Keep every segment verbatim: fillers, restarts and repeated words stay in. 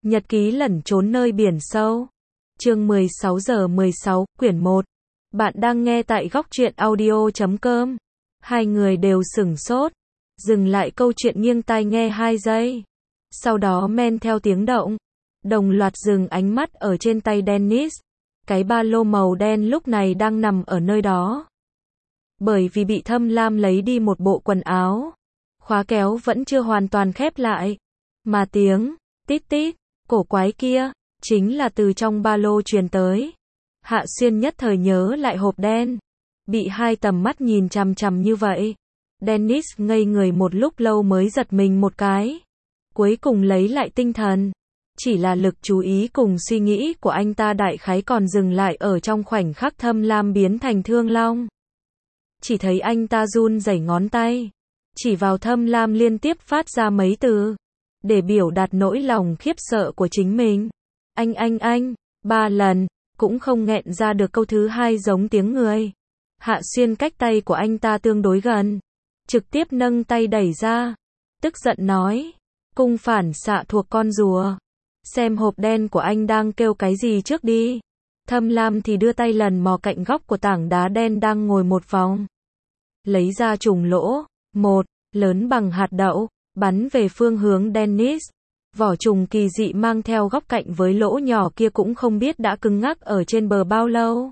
Nhật ký lẩn trốn nơi biển sâu. Chương mười sáu giờ mười sáu, quyển một. Bạn đang nghe tại góc truyện audio chấm com. Hai người đều sửng sốt, dừng lại câu chuyện nghiêng tai nghe hai giây. Sau đó men theo tiếng động, đồng loạt dừng ánh mắt ở trên tay Dennis. Cái ba lô màu đen lúc này đang nằm ở nơi đó. Bởi vì bị Thâm Lam lấy đi một bộ quần áo, khóa kéo vẫn chưa hoàn toàn khép lại. Mà tiếng tít tít cổ quái kia chính là từ trong ba lô truyền tới. Hạ Xuyên nhất thời nhớ lại hộp đen, bị hai tầm mắt nhìn chằm chằm như vậy. Dennis ngây người một lúc lâu mới giật mình một cái, cuối cùng lấy lại tinh thần. Chỉ là lực chú ý cùng suy nghĩ của anh ta đại khái còn dừng lại ở trong khoảnh khắc Thâm Lam biến thành Thương Long. Chỉ thấy anh ta run rẩy ngón tay, chỉ vào Thâm Lam liên tiếp phát ra mấy từ, để biểu đạt nỗi lòng khiếp sợ của chính mình. Anh anh anh, ba lần, cũng không nghẹn ra được câu thứ hai giống tiếng người. Hạ Xuyên cách tay của anh ta tương đối gần, trực tiếp nâng tay đẩy ra, tức giận nói, cung phản xạ thuộc con rùa. Xem hộp đen của anh đang kêu cái gì trước đi. Thâm Lam thì đưa tay lần mò cạnh góc của tảng đá đen đang ngồi một vòng. Lấy ra trùng lỗ, một, lớn bằng hạt đậu, bắn về phương hướng Dennis. Vỏ trùng kỳ dị mang theo góc cạnh với lỗ nhỏ kia cũng không biết đã cứng ngắc ở trên bờ bao lâu.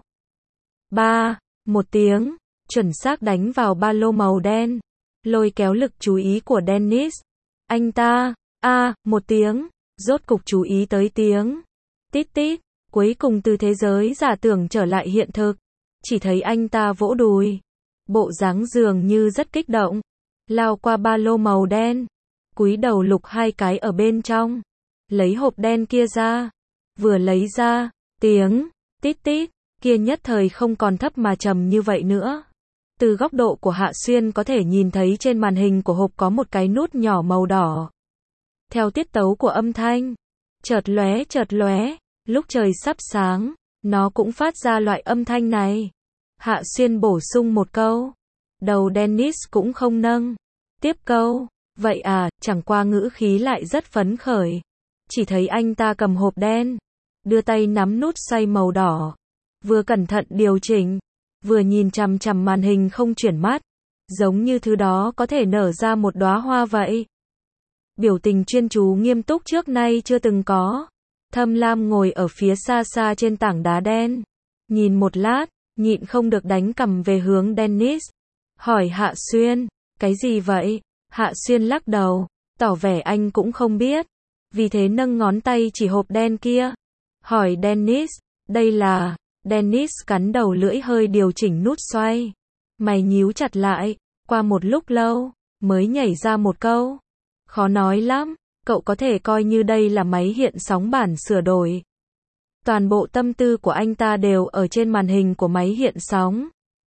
Ba, một tiếng, chuẩn xác đánh vào ba lô màu đen, lôi kéo lực chú ý của Dennis. Anh ta, a, một tiếng, rốt cục chú ý tới tiếng tít tít, cuối cùng từ thế giới giả tưởng trở lại hiện thực. Chỉ thấy anh ta vỗ đùi, bộ dáng dường như rất kích động, lao qua ba lô màu đen, cúi đầu lục hai cái ở bên trong, lấy hộp đen kia ra. Vừa lấy ra, tiếng tít tít kia nhất thời không còn thấp mà trầm như vậy nữa. Từ góc độ của Hạ Xuyên có thể nhìn thấy trên màn hình của hộp có một cái nút nhỏ màu đỏ. Theo tiết tấu của âm thanh, chợt lóe chợt lóe, lúc trời sắp sáng, nó cũng phát ra loại âm thanh này. Hạ Xuyên bổ sung một câu, đầu Dennis cũng không nâng. Tiếp câu, vậy à, chẳng qua ngữ khí lại rất phấn khởi. Chỉ thấy anh ta cầm hộp đen, đưa tay nắm nút xoay màu đỏ, vừa cẩn thận điều chỉnh, vừa nhìn chằm chằm màn hình không chuyển mắt, giống như thứ đó có thể nở ra một đóa hoa vậy. Biểu tình chuyên chú nghiêm túc trước nay chưa từng có. Thâm Lam ngồi ở phía xa xa trên tảng đá đen, nhìn một lát, nhịn không được đánh cằm về hướng Dennis, hỏi Hạ Xuyên, cái gì vậy? Hạ Xuyên lắc đầu, tỏ vẻ anh cũng không biết, vì thế nâng ngón tay chỉ hộp đen kia, hỏi Dennis, đây là... Dennis cắn đầu lưỡi hơi điều chỉnh nút xoay, mày nhíu chặt lại, qua một lúc lâu, mới nhảy ra một câu, khó nói lắm, cậu có thể coi như đây là máy hiện sóng bản sửa đổi. Toàn bộ tâm tư của anh ta đều ở trên màn hình của máy hiện sóng.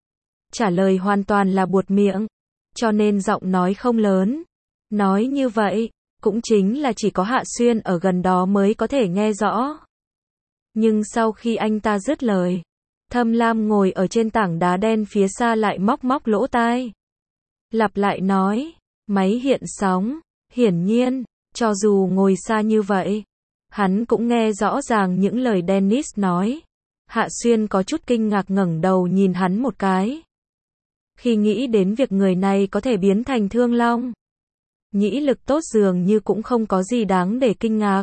Trả lời hoàn toàn là buột miệng, cho nên giọng nói không lớn. Nói như vậy, cũng chính là chỉ có Hạ Xuyên ở gần đó mới có thể nghe rõ. Nhưng sau khi anh ta dứt lời, Thâm Lam ngồi ở trên tảng đá đen phía xa lại móc móc lỗ tai, lặp lại nói, máy hiện sóng. Hiển nhiên, cho dù ngồi xa như vậy, hắn cũng nghe rõ ràng những lời Dennis nói. Hạ Xuyên có chút kinh ngạc ngẩng đầu nhìn hắn một cái. Khi nghĩ đến việc người này có thể biến thành Thương Long, nhĩ lực tốt dường như cũng không có gì đáng để kinh ngạc.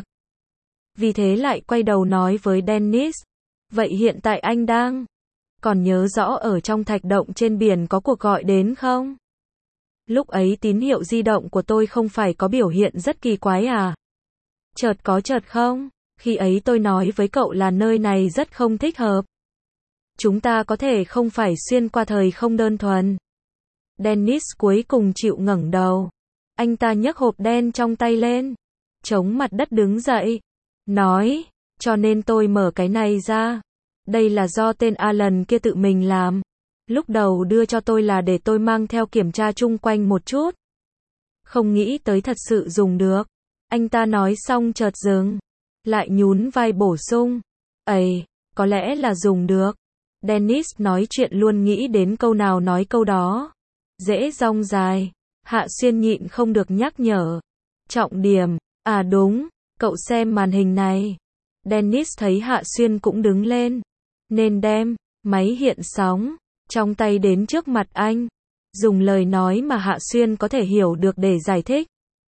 Vì thế lại quay đầu nói với Dennis, vậy hiện tại anh đang còn nhớ rõ ở trong thạch động trên biển có cuộc gọi đến không? Lúc ấy tín hiệu di động của tôi không phải có biểu hiện rất kỳ quái à? Chợt có chợt không? Khi ấy tôi nói với cậu là nơi này rất không thích hợp. Chúng ta có thể không phải xuyên qua thời không đơn thuần. Dennis cuối cùng chịu ngẩng đầu. Anh ta nhấc hộp đen trong tay lên, chống mặt đất đứng dậy, nói, cho nên tôi mở cái này ra. Đây là do tên Alan kia tự mình làm. Lúc đầu đưa cho tôi là để tôi mang theo kiểm tra chung quanh một chút. Không nghĩ tới thật sự dùng được. Anh ta nói xong chợt dừng, lại nhún vai bổ sung, ầy, có lẽ là dùng được. Dennis nói chuyện luôn nghĩ đến câu nào nói câu đó. Dễ dong dài. Hạ Xuyên nhịn không được nhắc nhở. Trọng điểm, à đúng, Cậu xem màn hình này. Dennis thấy Hạ Xuyên cũng đứng lên, nên đem máy hiện sóng trong tay đến trước mặt anh, dùng lời nói mà Hạ Xuyên có thể hiểu được để giải thích.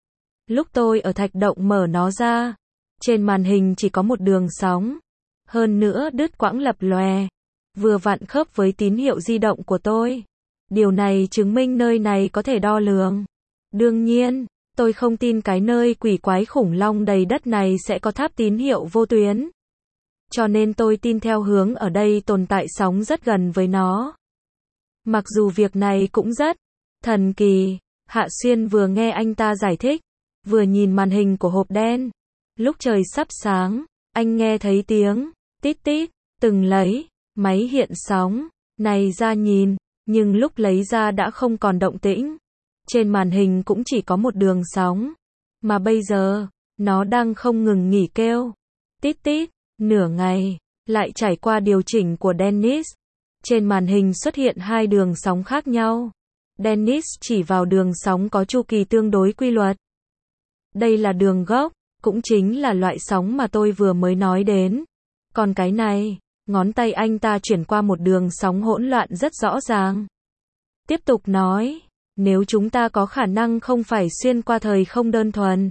Lúc tôi ở thạch động mở nó ra, trên màn hình chỉ có một đường sóng, hơn nữa đứt quãng lập lòe, vừa vặn khớp với tín hiệu di động của tôi. Điều này chứng minh nơi này có thể đo lường. Đương nhiên, tôi không tin cái nơi quỷ quái khủng long đầy đất này sẽ có tháp tín hiệu vô tuyến. Cho nên tôi tin theo hướng ở đây tồn tại sóng rất gần với nó. Mặc dù việc này cũng rất thần kỳ, Hạ Xuyên vừa nghe anh ta giải thích, vừa nhìn màn hình của hộp đen. Lúc trời sắp sáng, anh nghe thấy tiếng tít tít, từng lấy máy hiện sóng này ra nhìn, nhưng lúc lấy ra đã không còn động tĩnh. Trên màn hình cũng chỉ có một đường sóng, mà bây giờ, nó đang không ngừng nghỉ kêu. Tít tít, nửa ngày, lại trải qua điều chỉnh của Dennis. Trên màn hình xuất hiện hai đường sóng khác nhau. Dennis chỉ vào đường sóng có chu kỳ tương đối quy luật. Đây là đường gốc, cũng chính là loại sóng mà tôi vừa mới nói đến. Còn cái này, ngón tay anh ta chuyển qua một đường sóng hỗn loạn rất rõ ràng. Tiếp tục nói, nếu chúng ta có khả năng không phải xuyên qua thời không đơn thuần.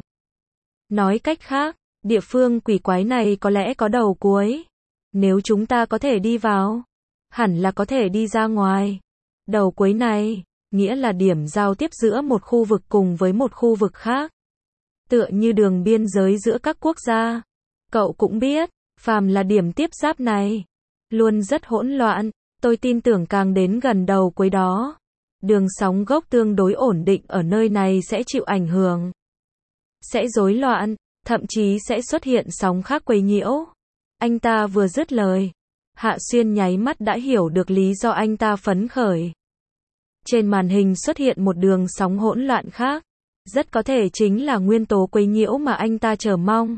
Nói cách khác, địa phương quỷ quái này có lẽ có đầu cuối. Nếu chúng ta có thể đi vào, hẳn là có thể đi ra ngoài. Đầu cuối này, nghĩa là điểm giao tiếp giữa một khu vực cùng với một khu vực khác. Tựa như đường biên giới giữa các quốc gia. Cậu cũng biết, phàm là điểm tiếp giáp này, luôn rất hỗn loạn. Tôi tin tưởng càng đến gần đầu cuối đó, đường sóng gốc tương đối ổn định ở nơi này sẽ chịu ảnh hưởng. Sẽ rối loạn, thậm chí sẽ xuất hiện sóng khác quấy nhiễu. Anh ta vừa dứt lời, Hạ Xuyên nháy mắt đã hiểu được lý do anh ta phấn khởi. Trên màn hình xuất hiện một đường sóng hỗn loạn khác, rất có thể chính là nguyên tố quấy nhiễu mà anh ta chờ mong.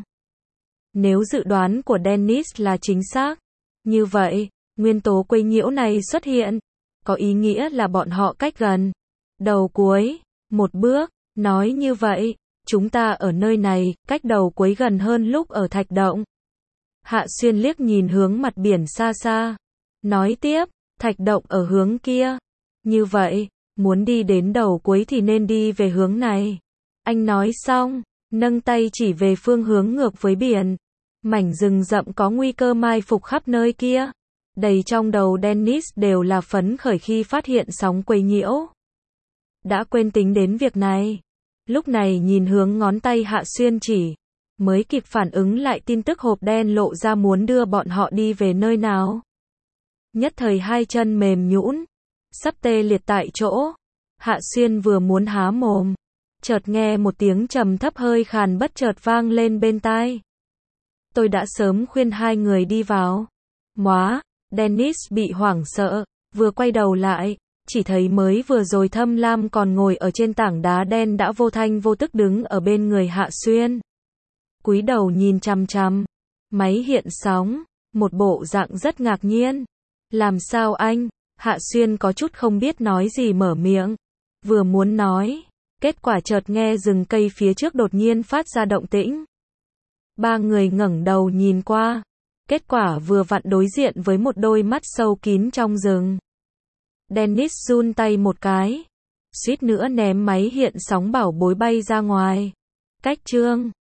Nếu dự đoán của Dennis là chính xác, như vậy, nguyên tố quấy nhiễu này xuất hiện, có ý nghĩa là bọn họ cách gần đầu cuối một bước. Nói như vậy, chúng ta ở nơi này, cách đầu cuối gần hơn lúc ở thạch động. Hạ Xuyên liếc nhìn hướng mặt biển xa xa, nói tiếp, thạch động ở hướng kia. Như vậy, muốn đi đến đầu cuối thì nên đi về hướng này. Anh nói xong, nâng tay chỉ về phương hướng ngược với biển. Mảnh rừng rậm có nguy cơ mai phục khắp nơi kia. Đầy trong đầu Dennis đều là phấn khởi khi phát hiện sóng quấy nhiễu. Đã quên tính đến việc này. Lúc này nhìn hướng ngón tay Hạ Xuyên chỉ, mới kịp phản ứng lại tin tức hộp đen lộ ra muốn đưa bọn họ đi về nơi nào. Nhất thời hai chân mềm nhũn, sắp tê liệt tại chỗ. Hạ Xuyên vừa muốn há mồm, chợt nghe một tiếng trầm thấp hơi khàn bất chợt vang lên bên tai. Tôi đã sớm khuyên hai người đi vào. Móa, Dennis bị hoảng sợ, vừa quay đầu lại, chỉ thấy mới vừa rồi Thâm Lam còn ngồi ở trên tảng đá đen đã vô thanh vô tức đứng ở bên người Hạ Xuyên. Cúi đầu nhìn chằm chằm máy hiện sóng, một bộ dạng rất ngạc nhiên. Làm sao anh? Hạ Xuyên có chút không biết nói gì mở miệng. Vừa muốn nói, kết quả chợt nghe rừng cây phía trước đột nhiên phát ra động tĩnh. Ba người ngẩng đầu nhìn qua, kết quả vừa vặn đối diện với một đôi mắt sâu kín trong rừng. Dennis run tay một cái, suýt nữa ném máy hiện sóng bảo bối bay ra ngoài. Cách chương